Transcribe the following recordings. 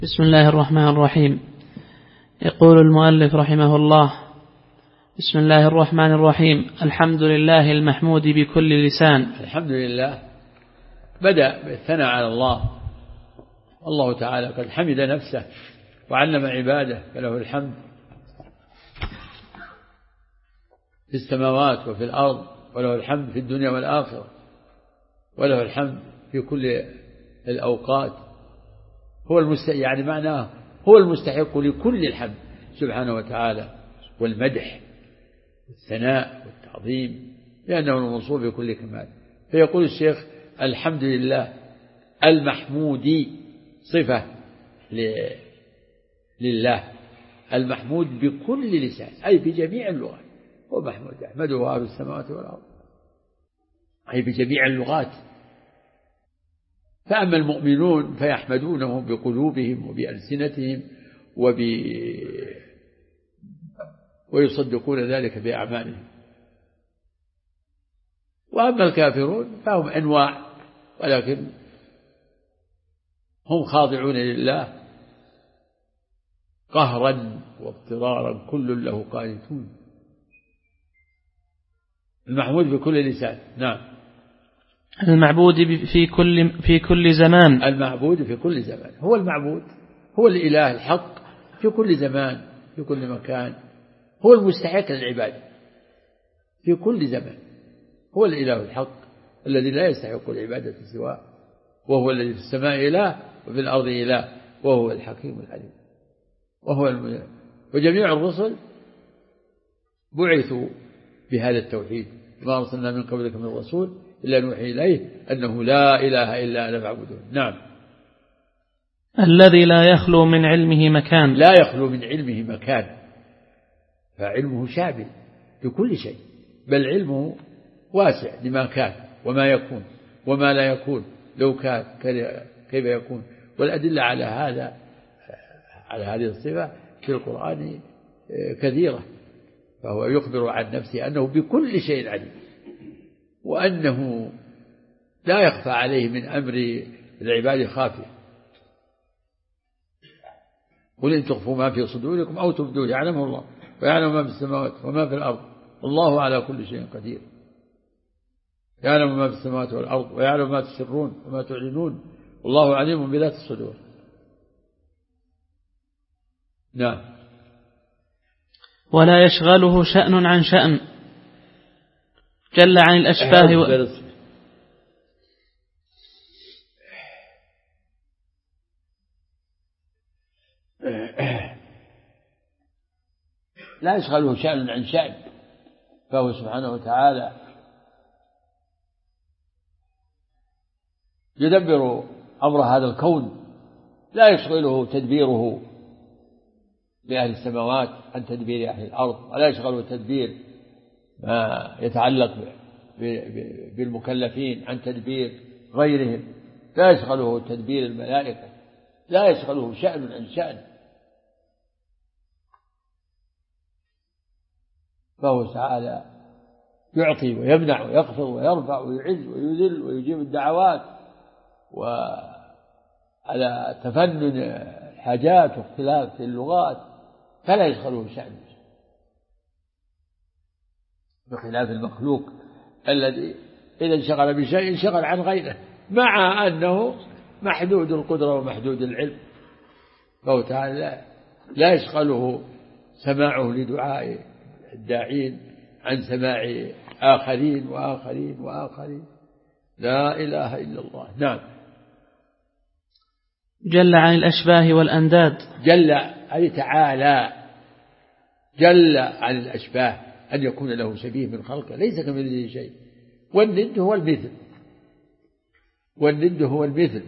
بسم الله الرحمن الرحيم. يقول المؤلف رحمه الله: بسم الله الرحمن الرحيم. الحمد لله المحمود بكل لسان. الحمد لله بدأ بالثناء على الله. الله تعالى قد حمد نفسه وعلم عباده، فله الحمد في السماوات وفي الأرض، وله الحمد في الدنيا والآخرة، وله الحمد في كل الأوقات. يعني معناه هو المستحق لكل الحمد سبحانه وتعالى، والمدح والثناء والتعظيم، لأنه الموصوف بكل كمال. فيقول الشيخ: الحمد لله المحمود، صفة لله، المحمود بكل لسان، أي بجميع اللغات. هو محمود يحمده أهل السماوات والأرض، أي بجميع اللغات. فأما المؤمنون فيحمدونه بقلوبهم وبألسنتهم ويصدقون ذلك بأعمالهم. وأما الكافرون فهم أنواع، ولكن هم خاضعون لله قهرا واضطرارا، كل له قانتون. المحمود بكل لسان. نعم. المعبود في كل زمان. المعبود في كل زمان، هو المعبود، هو الإله الحق في كل زمان، في كل مكان، هو المستحق للعبادة في كل زمان. هو الإله الحق الذي لا يستحق العبادة سواه، وهو الذي في السماء إله وفي الأرض إله، وهو الحكيم العليم. وجميع الرسل بعثوا بهذا التوحيد: ما أرسلنا من قبلك من رسول إلا نوحي إليه أنه لا إله إلا أنا فاعبدون. نعم. الذي لا يخلو من علمه مكان. لا يخلو من علمه مكان، فعلمه شامل لكل شيء، بل علمه واسع لما كان وما يكون وما لا يكون، لو كان كيف يكون. والأدلة على هذه الصفة في القرآن كثيرة. فهو يخبر عن نفسه أنه بكل شيء عليم، وأنه لا يخفى عليه من أمر العباد خافية. قل إن تخفوا ما في صدوركم أو تبدوه يعلمه الله، ويعلم ما في السماوات وما في الأرض، والله على كل شيء قدير. يعلم ما في السماوات والأرض، ويعلم ما تسرون وما تعلنون، والله عليم بذات الصدور. نعم. ولا يشغله شأن عن شأن، جل عن الأشباه لا يشغله شأن عن شأن، فهو سبحانه وتعالى يدبر أمر هذا الكون، لا يشغله تدبيره لأهل السماوات عن تدبير أهل الأرض، ولا يشغله تدبير ما يتعلق بالمكلفين عن تدبير غيرهم، لا يشغله تدبير الملائكة، لا يشغله شأن عن شأن. فهو تعالى يعطي ويمنع ويخفض ويرفع ويعز ويذل ويجيب الدعوات، وعلى تفنن الحاجات واختلاف في اللغات، فلا يشغله شأن، بخلاف المخلوق الذي إذا انشغل بشيء انشغل عن غيره، مع أنه محدود القدرة ومحدود العلم. فهو تعالى لا يشغله سماعه لدعاء الداعين عن سماع آخرين وآخرين وآخرين. لا إله إلا الله. نعم. جل عن الأشباه والأنداد. جل أي تعالى، جل عن الأشباه، أن يكون له شبيه من خلقه، ليس كمثله شيء. والند هو المثل، والند هو المثل،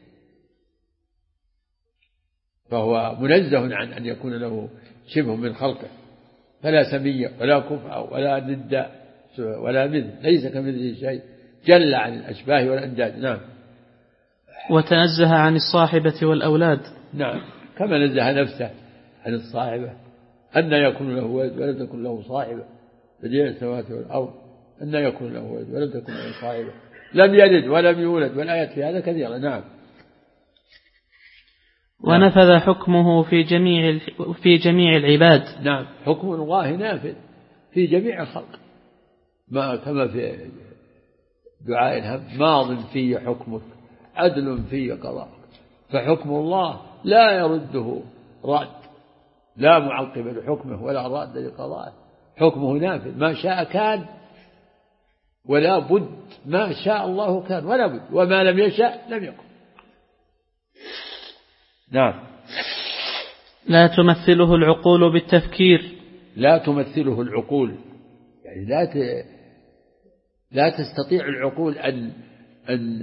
فهو منزه عن أن يكون له شبه من خلقه، فلا سمية ولا كفء ولا ند ولا مثل، ليس كمثله شيء. جل عن الأشباه والأنداد. نعم. وتنزه عن الصاحبة والأولاد. نعم، كما نزه نفسه عن الصاحبة، أن يكون له ولد ولم تكن له صاحبة، بديع السماوات والأرض، أن يكون له ولد ولم تكن له صاحبة، لم يلد ولم يولد، والآيات في هذا كثيرة. نعم. ونفذ حكمه في جميع العباد. نعم، حكم الله نافذ في جميع الخلق، ما كما في دعاء الهم: ماض في حكمك عدل في قضاءك. فحكم الله لا يرده راد، لا معقب لحكمه ولا راد لقضائه. حكمه نافذ، ما شاء كان ولا بد، ما شاء الله كان ولا بد، وما لم يشاء لم يكن. نعم. لا تمثله العقول بالتفكير. لا تمثله العقول، يعني لا تستطيع العقول أن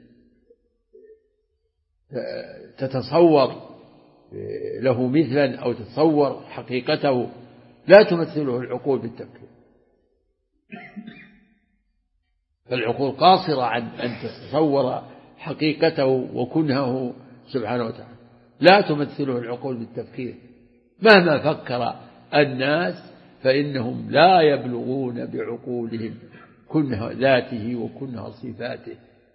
تتصور له مثلا أو تتصور حقيقته. لا تمثله العقول بالتفكير، فالعقول قاصرة عن أن تتصور حقيقته وكنهه سبحانه وتعالى. لا تمثله العقول بالتفكير، مهما فكر الناس فإنهم لا يبلغون بعقولهم كنه ذاته وكنه صفاته.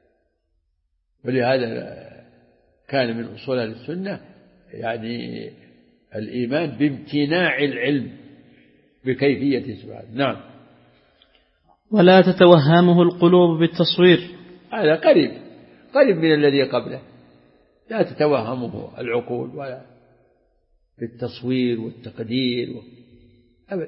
ولهذا كان من أصول السنة يعني الإيمان بامتناع العلم بكيفية سبحانه. نعم. ولا تتوهمه القلوب بالتصوير. هذا قريب من الذي قبله. لا تتوهمه العقول ولا بالتصوير والتقدير أبدا.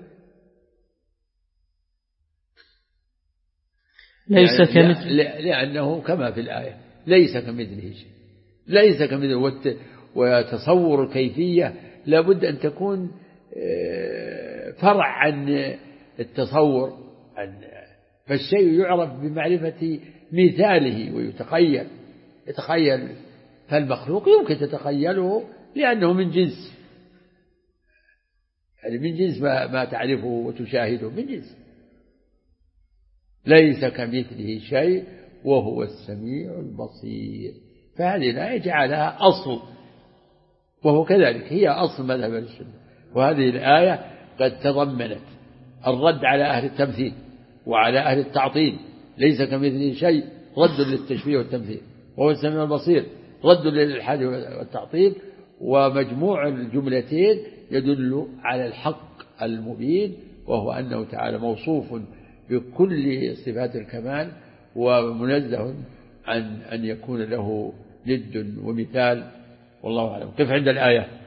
ليس كمثل، لأنه كما في الآية: ليس كمثله شيء. ليس كمثله، وتصور الكيفية لابد أن تكون فرع عن التصور، فالشيء يعرف بمعرفة مثاله ويتخيل. فالمخلوق يمكن تتخيله لأنه من جنس، يعني من جنس ما تعرفه وتشاهده، من جنس. ليس كمثله شيء وهو السميع البصير. فهذه الآية جعلها أصل، وهو كذلك هي أصل مذهب السنة. وهذه الآية قد تضمنت الرد على أهل التمثيل وعلى أهل التعطيل. ليس كمثله شيء رد للتشبيه والتمثيل، وهو السميع البصير رد للإلحاد والتعطيل. ومجموع الجملتين يدل على الحق المبين، وهو أنه تعالى موصوف بكل صفات الكمال ومنزه عن أن يكون له ند ومثال. والله أعلم. كيف عند الآية؟